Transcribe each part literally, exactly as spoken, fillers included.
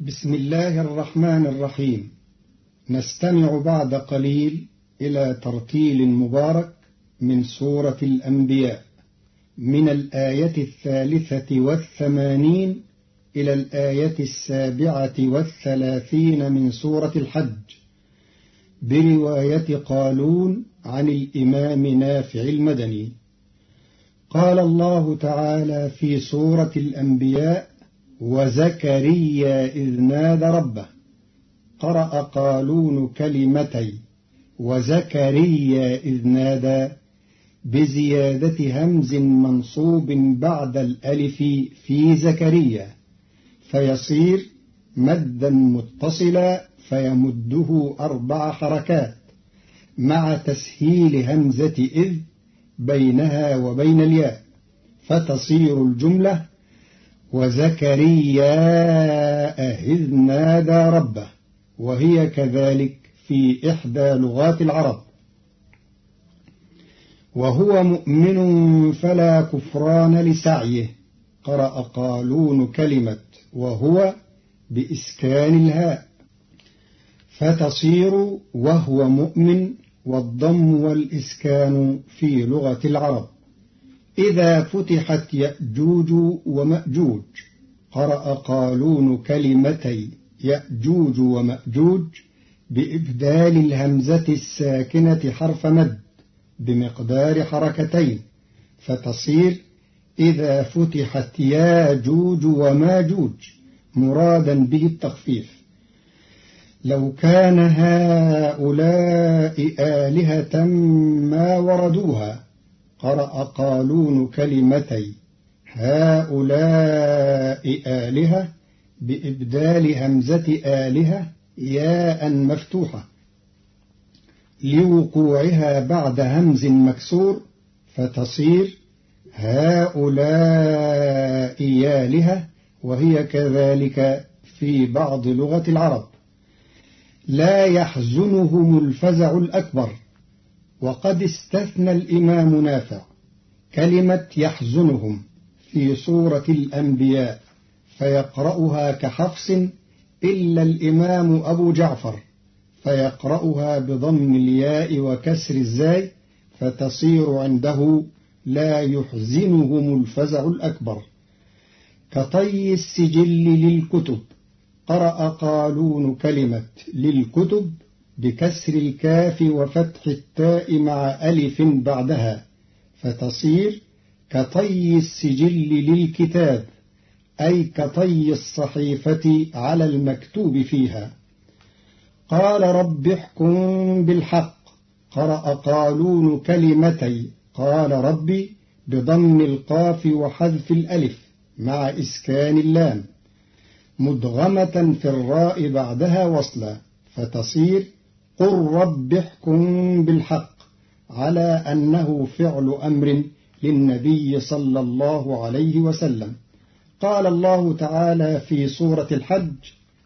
بسم الله الرحمن الرحيم. نستمع بعد قليل إلى ترتيل مبارك من سورة الأنبياء من الآية الثالثة والثمانين إلى الآية السابعة والثلاثين من سورة الحج، برواية قالون عن الإمام نافع المدني. قال الله تعالى في سورة الأنبياء: وزكريا إذ نادى ربه. قرأ قالون كلمتي وزكريا إذ نادى بزيادة همز منصوب بعد الألف في زكريا، فيصير مدا متصلا فيمده أربع حركات مع تسهيل همزة إذ بينها وبين الياء، فتصير الجملة: وزكريا إذ نادى ربه، وهي كذلك في إحدى لغات العرب. وهو مؤمن فلا كفران لسعيه. قرأ قالون كلمة وهو بإسكان الهاء، فتصير وهو مؤمن، والضم والإسكان في لغة العرب. إذا فتحت يأجوج ومأجوج. قرأ قالون كلمتي يأجوج ومأجوج بإبدال الهمزة الساكنة حرف مد بمقدار حركتين، فتصير إذا فتحت ياجوج وماجوج، مرادا به التخفيف. لو كان هؤلاء آلهة ما وردوها. قرأ قالون كلمتي هؤلاء آلهة بإبدال همزة آلهة ياء مفتوحة لوقوعها بعد همز مكسور، فتصير هؤلاء آلهة، وهي كذلك في بعض لغة العرب. لا يحزنهم الفزع الأكبر. وقد استثنى الإمام نافع كلمة يحزنهم في سورة الأنبياء، فيقرأها كحفص، إلا الإمام أبو جعفر فيقرأها بضم الياء وكسر الزاي، فتصير عنده لا يحزنهم الفزع الأكبر. كطي السجل للكتب. قرأ قالون كلمة للكتب بكسر الكاف وفتح التاء مع ألف بعدها، فتصير كطي السجل للكتاب، أي كطي الصحيفة على المكتوب فيها. قال رب احكم بالحق. قرأ قالون كلمتي قال ربي بضم القاف وحذف الألف مع إسكان اللام، مدغمة في الراء بعدها وصلا، فتصير قل رب احكم بالحق، على أنه فعل أمر للنبي صلى الله عليه وسلم. قال الله تعالى في سورة الحج: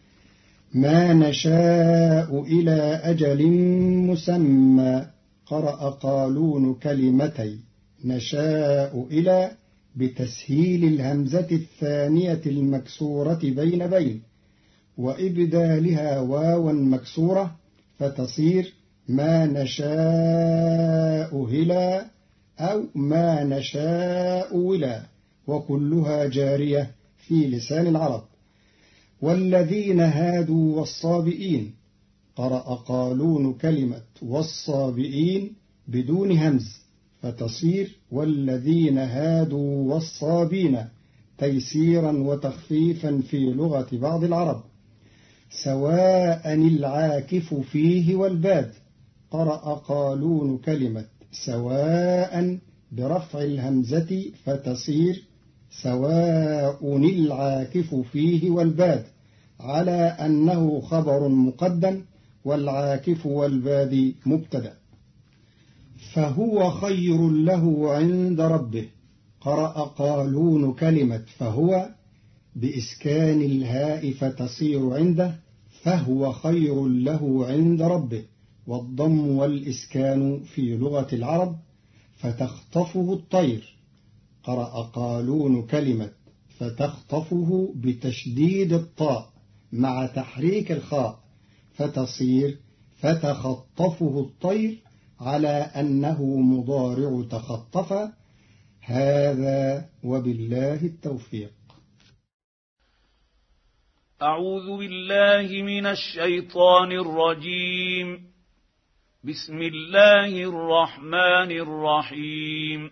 ما نشاء إلى أجل مسمى. قرأ قالون كلمتي نشاء إلى بتسهيل الهمزة الثانية المكسورة بين بين وإبدالها واوا مكسورة، فتصير ما نشاء هلا أو ما نشاء ولا، وكلها جارية في لسان العرب. والذين هادوا والصابئين. قرأ قالون كلمة والصابئين بدون همز، فتصير والذين هادوا والصابين، تيسيرا وتخفيفا في لغة بعض العرب. سواء العاكف فيه والباد. قرأ قالون كلمة سواء برفع الهمزة، فتصير سواء العاكف فيه والباد، على أنه خبر مقدم، والعاكف والباد مبتدأ. فهو خير له عند ربه. قرأ قالون كلمة فهو بإسكان الهاء، فتصير عنده فهو خير له عند ربه، والضم والإسكان في لغة العرب، فتخطفه الطير. قرأ قالون كلمة فتخطفه بتشديد الطاء مع تحريك الخاء فتصير فتخطفه الطير على أنه مضارع تخطف. هذا وبالله التوفيق. أعوذ بالله من الشيطان الرجيم. بسم الله الرحمن الرحيم.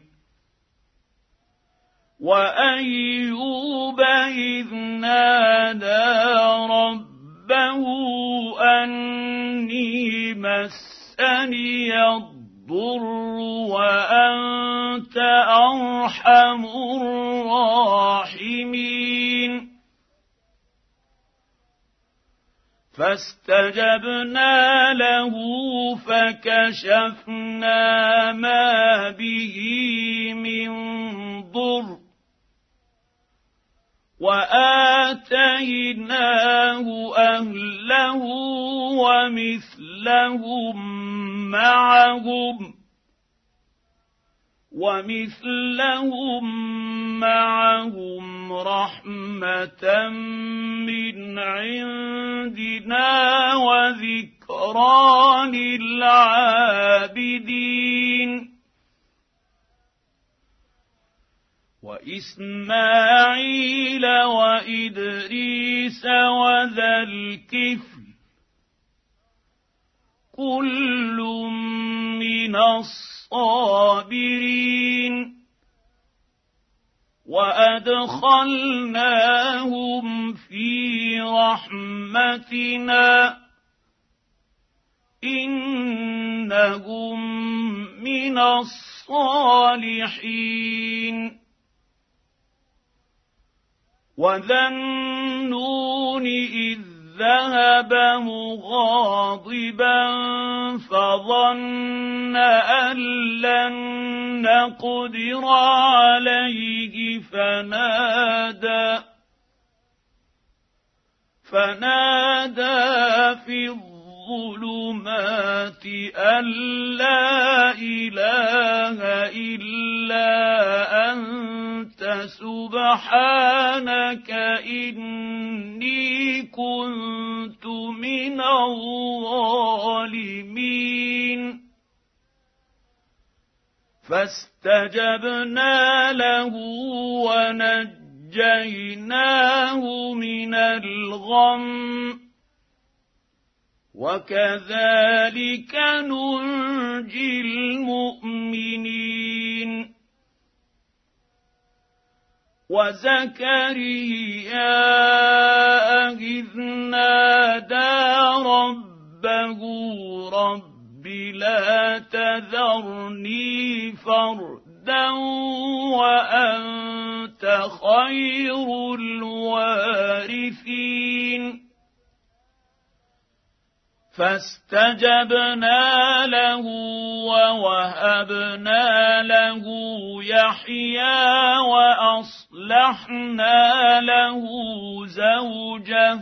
وأيوب إذ نادى ربه أني مسني الضر وأنت أرحم الراحمين فاستجبنا له فكشفنا ما به من ضر وآتيناه أهله ومثلهم معهم ومثلهم معهم رحمة من عندنا وذكرى للعابدين وإسماعيل وإدريس وذا الكفل كل من الصابرين وأدخلناهم في رحمتنا إنهم من الصالحين وذا النون إذ ذهب مغاضبا فظن أن لن نقدر عليه فنادى فنادى في الظلمات أن لا إله إلا أنت سبحانك إني كنت من الظالمين فاستجبنا له ونجيناه من الغم وكذلك ننجي المؤمنين وزكريا إذ نادى ربه رب لا تذرني فردا وأنت خير الوارثين فاستجبنا له ووهبنا له يحيى وأصلحنا له زوجه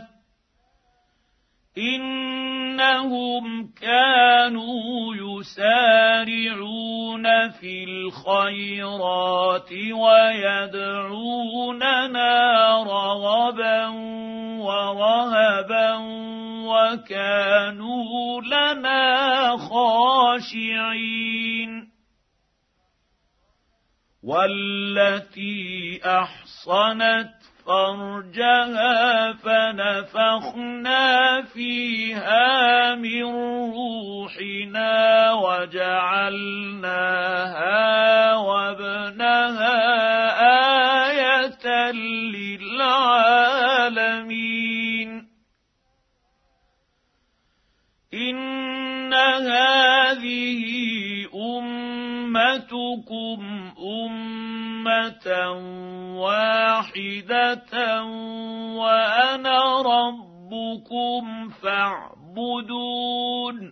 إنهم كانوا يسارعون في الخيرات ويدعوننا رغبا ورهبا وكانوا لنا خاشعين والتي أحصنت فرجها فنفخنا فيها من روحنا وجعلناها وابنها آية للعالمين إن هذه أمتكم أمة واحدة وأنا ربكم فاعبدون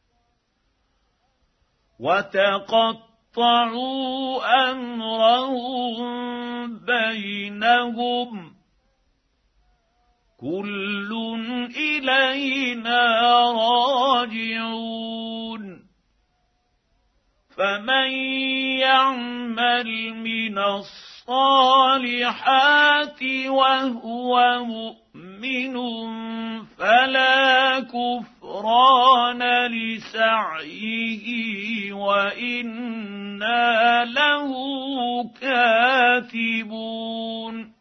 وتقطعوا أمرهم بينهم كل إلينا راجعون فمن يعمل من الصالحات وهو مؤمن فلا كفران لسعيه وإنا له كاتبون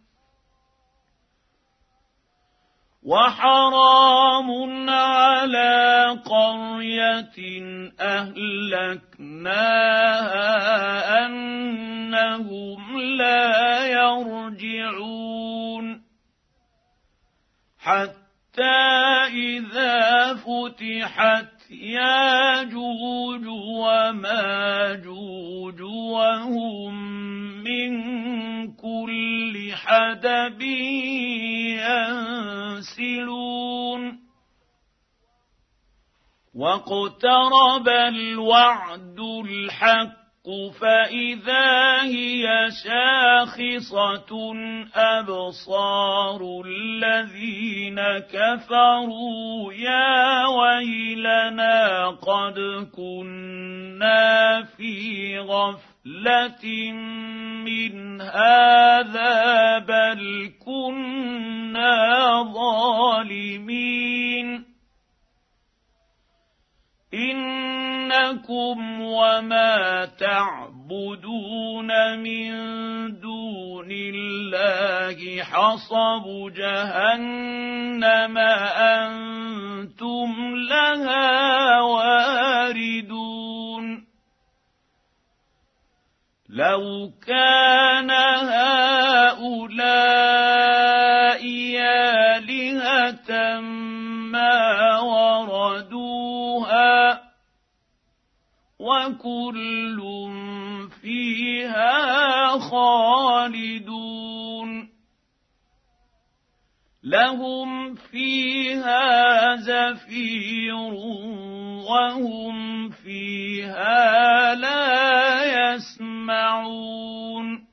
وحرام على قرية أهلكناها أنهم لا يرجعون حتى إذا فتحت ياجوج وماجوج وهم من كل حدب ينسلون واقترب الوعد الحق فإذا هي شاخصة أبصار الذين كفروا يا ويلنا قد كنا في غفلة من هذا بل كنا ظالمين إنكم وما تعبدون من دون الله حصب جهنم أنتم لها واردون لو كان هؤلاء آلهة ما وردوها وكل فيها خالدون لهم فيها زفير وهم فيها لا يسمعون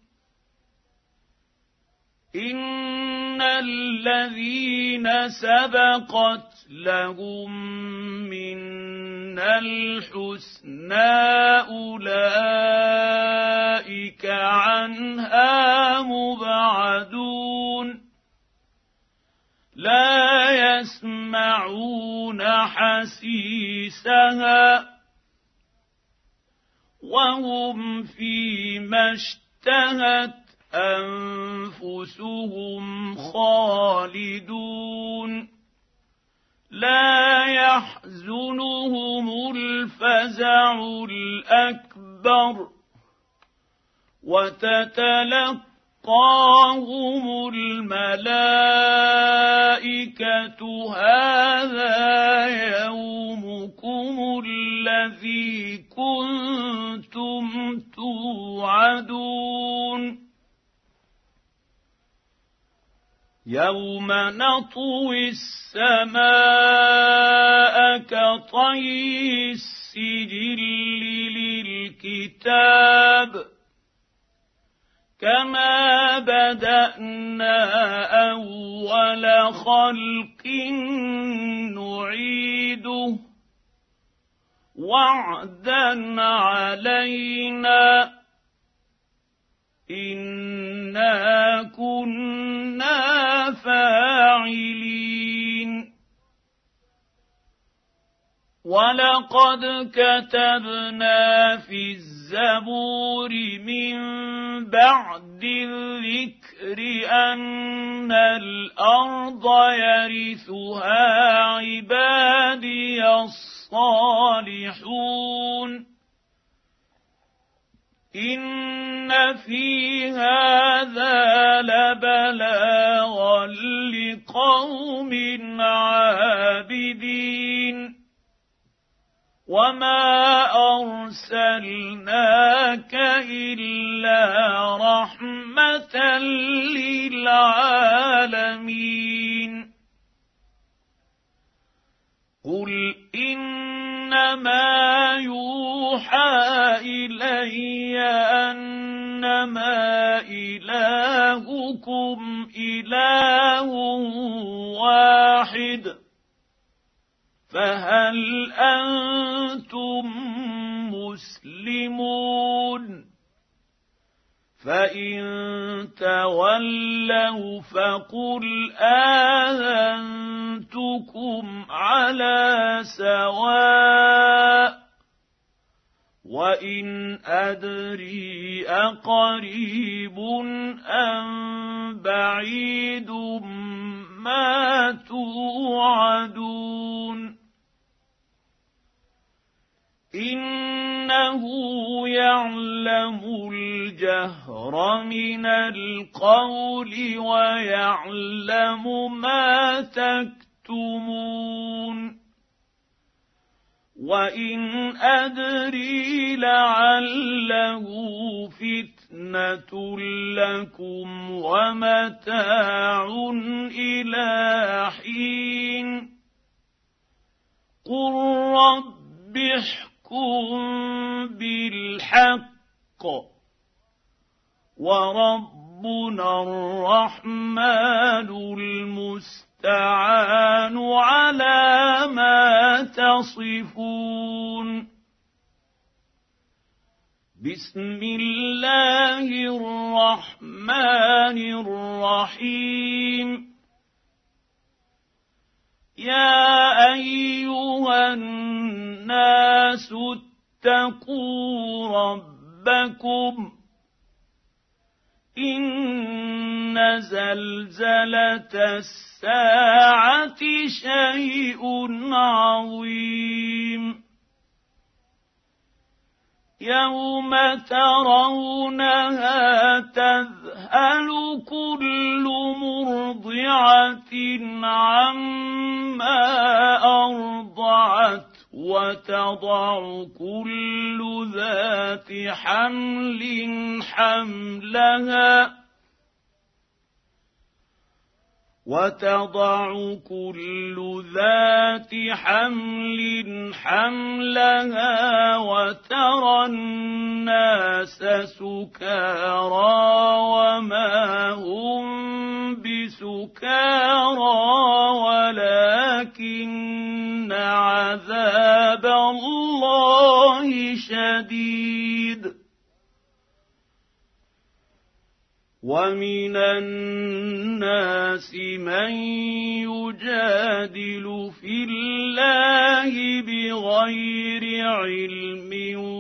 إن الذين سبقت لهم منا الحسنى أولئك عنها مبعدون لا يسمعون حسيسها وهم فيما اشتهت أنفسهم خالدون لا يحزنهم الفزع الأكبر وتتلقاهم الملائكة هذا يومكم الذي كنتم توعدون يوم نطوي السماء كطي السجل للكتاب كما بدأنا أول خلق نعيده وعدا علينا إنا كنا فاعلين ولقد كتبنا في الزبور من بعد الذكر أن الأرض يرثها عبادي الصالحون إن في هذا لبلاغا لقوم عابدين وما أرسلناك إلا رحمة للعالمين قل إنما يوحى إلي أنما إلهكم إله واحد فهل أنتم مسلمون فإن تولوا فقل آذنتكم ربكم على سواء وإن أدري أقريب أم بعيد ما توعدون إنه يعلم الجهر من القول ويعلم ما تكتمون وإن أدري لعله فتنة لكم ومتاع إلى حين قل رب احكم بالحق وربنا الرحمن المستعان على ما تصفون بسم الله الرحمن الرحيم يا أيها الناس اتقوا ربكم إن زلزلة الساعة شيء عظيم يوم ترونها تذهل كل مرضعة عما أرضعت وتضع كل ذات حمل حملها وتضع كل ذات حمل حملها وترى الناس سكارى وما هم بسكارى ولكن عذاب الله شديد ومن الناس من يجادل في الله بغير علم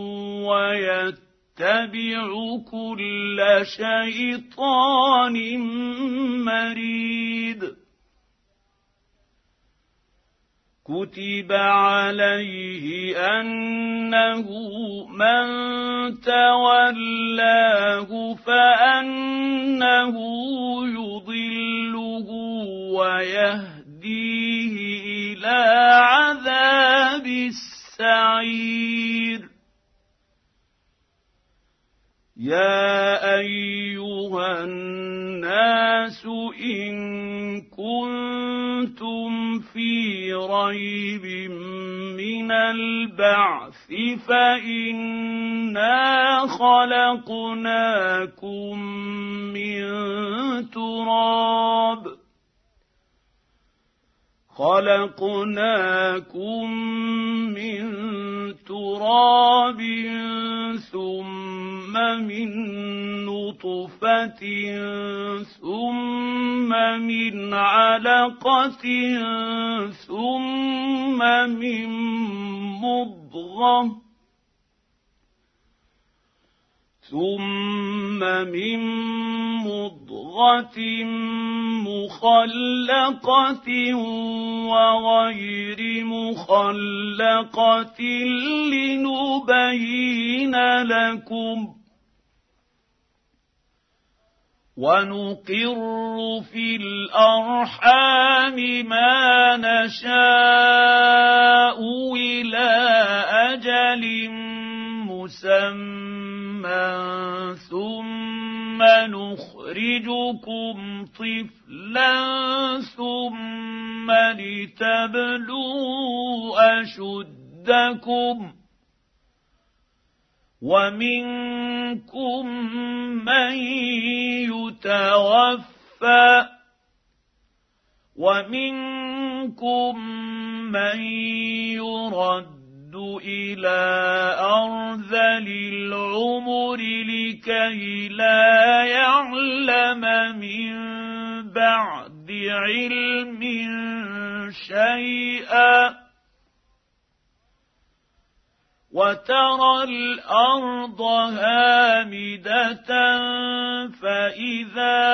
ويتبع كل شيطان مريد كتب عليه أنه من تولاه فأنه يضله ويهديه إلى عذاب السعير يا أيها الناس إن كنتم في ريب من البعث فإنا خلقناكم من تراب خلقناكم من تراب ثم من نطفة ثم من علقة ثم من مضغة ثم من مضغة مخلقة وغير مخلقة لنبين لكم ونقر في الأرحام ما نشاء إلى أجل مسمى ثم نخرجكم طفلا ثم لتبلغوا أشدكم ومنكم من يتوفى ومنكم من يرد إلى أرذل العمر لكي لا يعلم من بعد علم شيئا وترى الأرض هامدة فإذا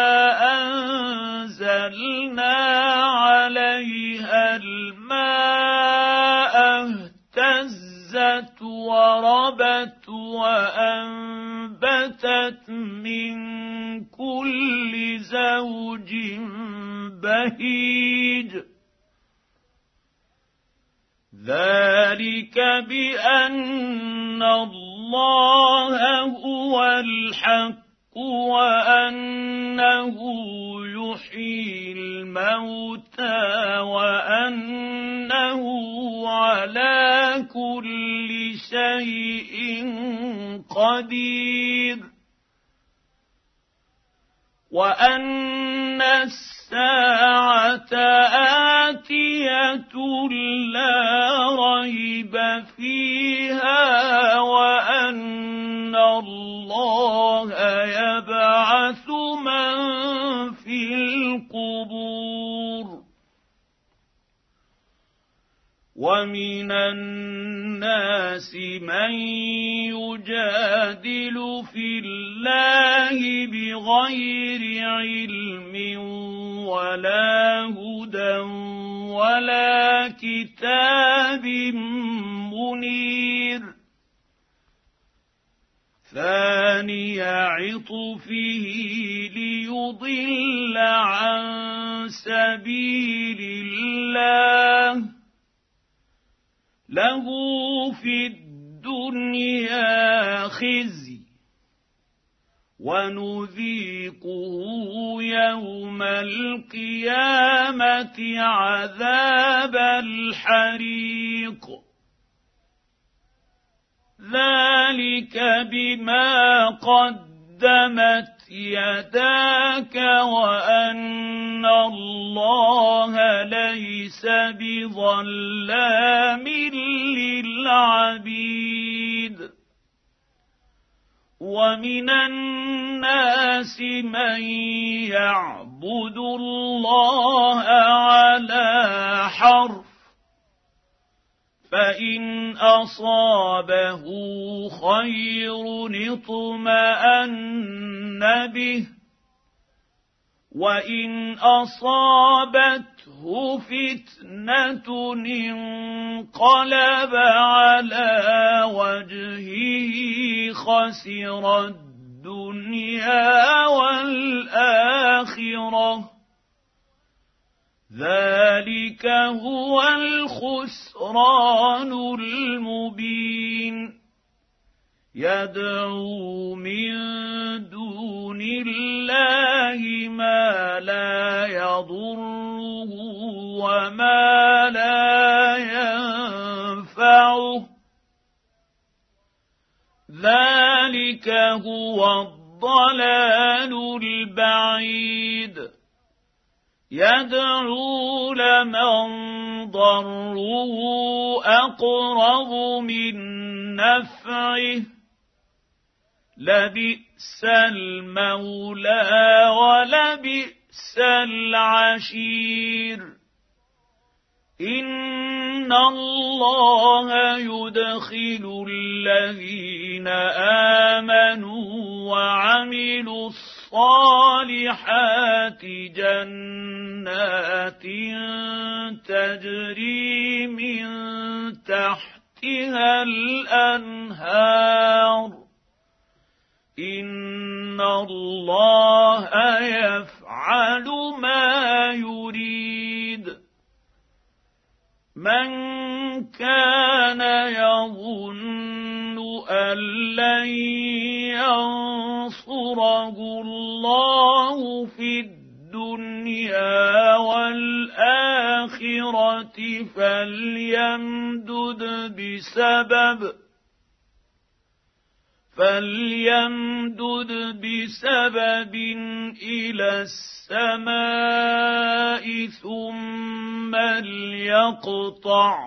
أنزلنا عليها الماء اهتزت وربت وأنبتت من كل زوج بهيج ذلك بأن الله هو الحق وأنه يحيي الموتى وأنه على كل شيء قدير وأن الساعة آتية لا ريب فيها وأن الله يبعث من في القبور ومن الناس من يجادل في الله بغير علم ولا هدى ولا كتاب منير ثاني عطفه ليضل عن سبيل الله له في الدنيا خزي ونذيقه يوم القيامة عذاب الحريق ذلك بما قدمت يداك وأن الله ليس بظلام للعبيد ومن الناس من يعبد الله على حرف فإن أصابه خير اطمأن به وإن أصابته فتنة انقلب على وجهه خسر الدنيا والآخرة ذلك هو الخسران المبين يدعو من دون الله ما لا يضره وما لا ينفعه ذلك هو الضلال البعيد يدعو لمن ضره أقرب من نفعه لبئس المولى ولبئس العشير إن الله يدخل الذين آمنوا وعملوا الصالحات جنات تجري من تحتها الأنهار إن الله يفعل ما يريد من كان يظن أن لن ينصره الله في الدنيا والآخرة فليمدد بسبب فليمدد بسبب إلى السماء ثم ليقطع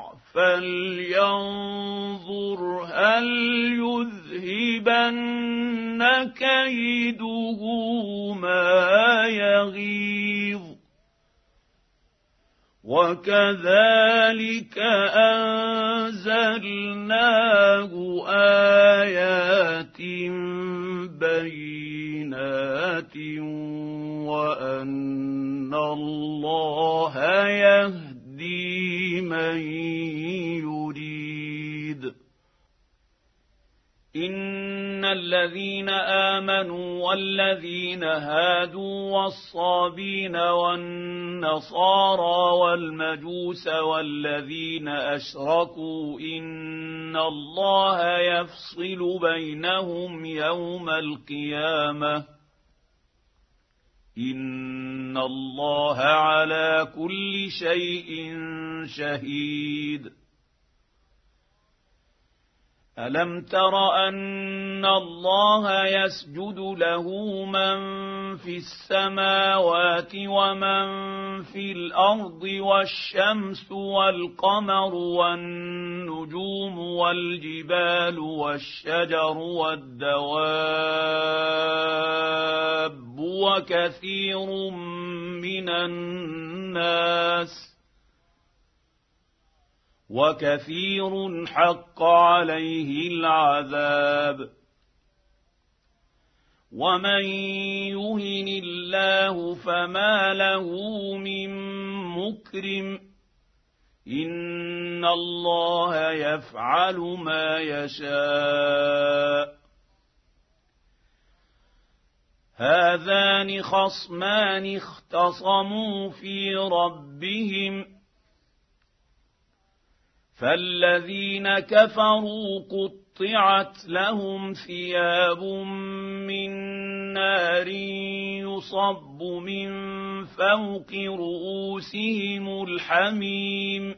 فلينظر هل يذهبن كيده ما يغيظ وكذلك أنزلناه آيات بينات وأن الله يهدي من يريد. إن الذين آمنوا والذين هادوا والصابين والنصارى والمجوس والذين أشركوا إن الله يفصل بينهم يوم القيامة إن الله على كل شيء شهيد. ألم تر أن الله يسجد له من في السماوات ومن في الأرض والشمس والقمر والنجوم والجبال والشجر والدواب وكثير من الناس وكثير حق عليه العذاب. ومن يهن الله فما له من مكرم إن الله يفعل ما يشاء. هذان خصمان اختصموا في ربهم فالذين كفروا قطعت لهم ثياب من نار يصب من فوق رؤوسهم الحميم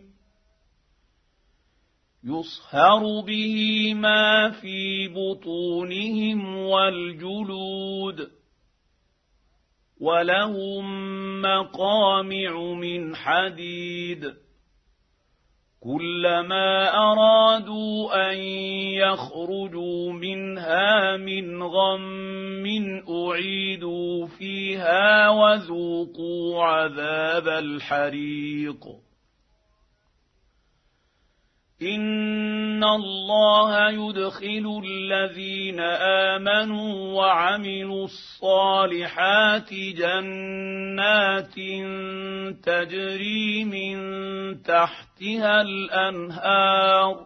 يصهر به ما في بطونهم والجلود ولهم مقامع من حديد كلما أرادوا أن يخرجوا منها من غم أعيدوا فيها وذوقوا عذاب الحريق. إن الله يدخل الذين آمنوا وعملوا الصالحات جنات تجري من تحتها الأنهار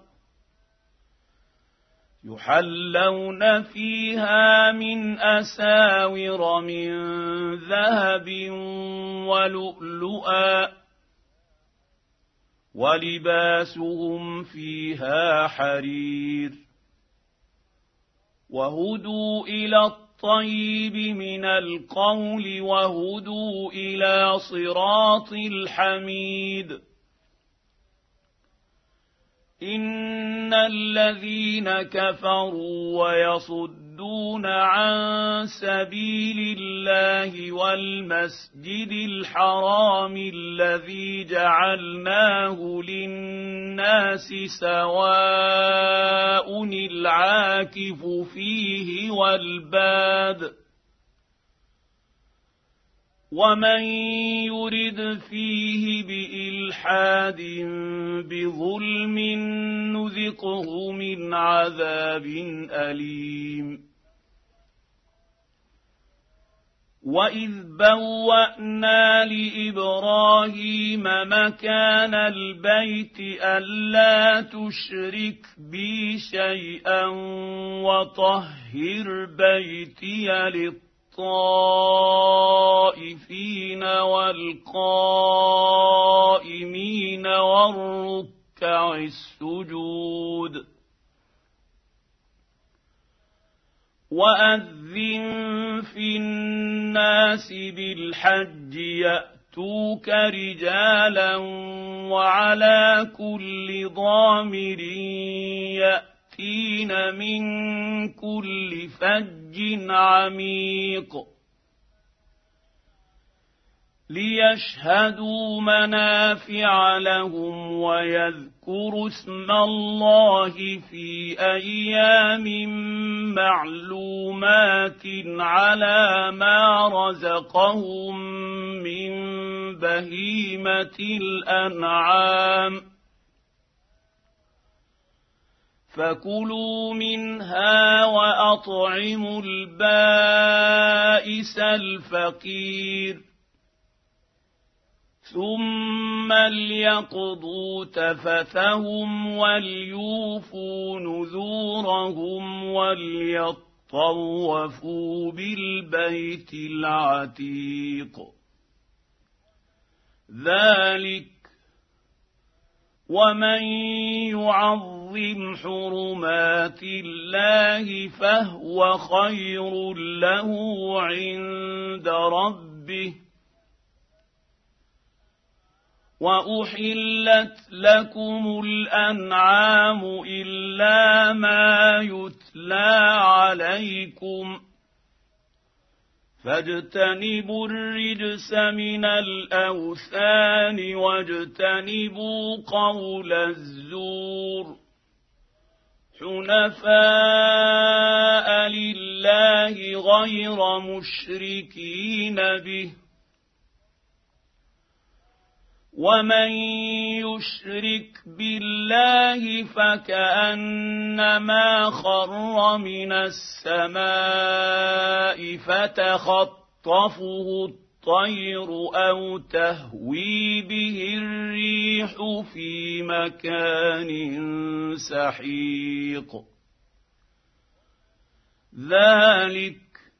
يحلون فيها من أساور من ذهب ولؤلؤا ولباسهم فيها حرير وهدوا إلى الطيب من القول وهدوا إلى صراط الحميد. إن الذين كفروا ويصدون عن سبيل الله والمسجد الحرام الذي جعلناه للناس سواء العاكف فيه والباد ومن يرد فيه بإلحاد بظلم نذقه من عذاب أليم. وإذ بوأنا لإبراهيم مكان البيت ألا تشرك بي شيئا وطهر بيتي للطائفين والقائمين والركع السجود. وأذن في الناس بالحج يأتوك رجالا وعلى كل ضامر يأتين من كل فج عميق. ليشهدوا منافع لهم ويذكروا اسم الله في أيام معلومات على ما رزقهم من بهيمة الأنعام فكلوا منها وأطعموا البائس الفقير ثم ليقضوا تفثهم وليوفوا نذورهم وليطوفوا بالبيت العتيق ذلك ومن يعظم حرمات الله فهو خير له عند ربه وأحلت لكم الأنعام إلا ما يتلى عليكم فاجتنبوا الرجس من الأوثان واجتنبوا قول الزور حنفاء لله غير مشركين به ومن يشرك بالله فكأنما خر من السماء فتخطفه الطير أو تهوي به الريح في مكان سحيق ذلك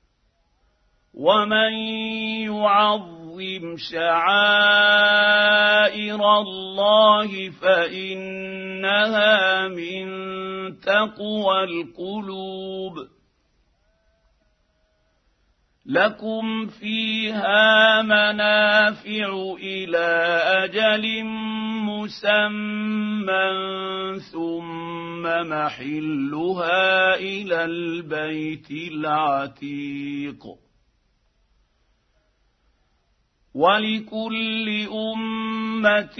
ومن يعظم شعائر الله فإنها من تقوى القلوب لكم فيها منافع إلى أجل مسمى ثم محلها إلى البيت العتيق ولكل أمة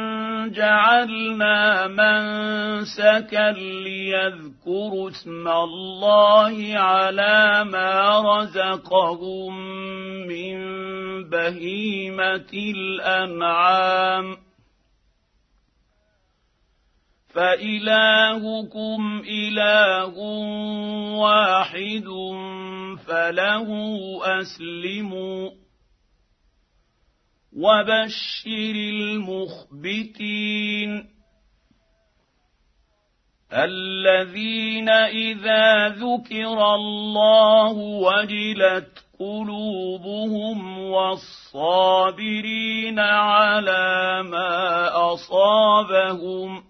جعلنا منسكا ليذكروا اسم الله على ما رزقهم من بهيمة الأنعام فإلهكم إله واحد فله أسلموا وبشر المخبتين الذين إذا ذكر الله وجلت قلوبهم والصابرين على ما أصابهم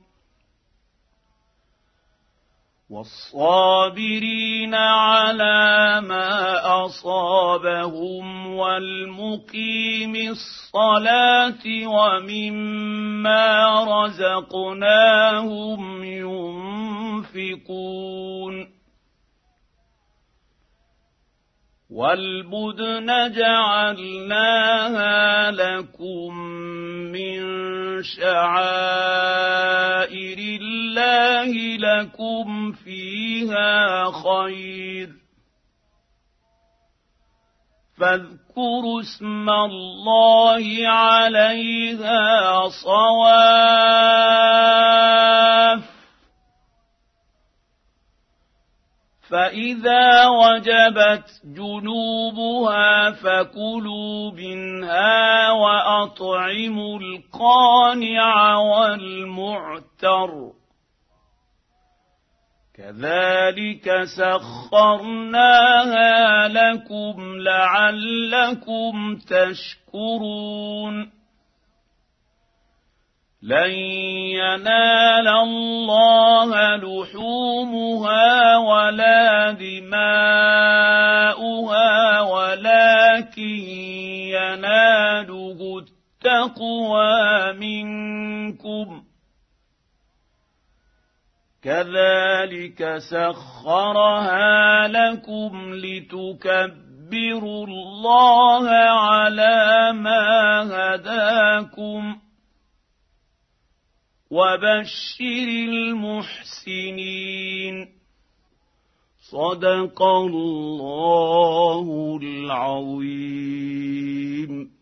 والصابرين على ما أصابهم والمقيم الصلاة ومما رزقناهم ينفقون والبدن جعلناها لكم من شعائر الله لكم فيها خير فاذكروا اسم الله عليها صواف فإذا وجبت جنوبها فكلوا منها وأطعموا القانع والمعتر كذلك سخرناها لكم لعلكم تشكرون لن ينال الله لحومها ولا دماؤها ولكن يناله التقوى منكم كذلك سخرها لكم لتكبروا ولتكبروا الله على ما هداكم وبشر المحسنين. صدق الله العظيم.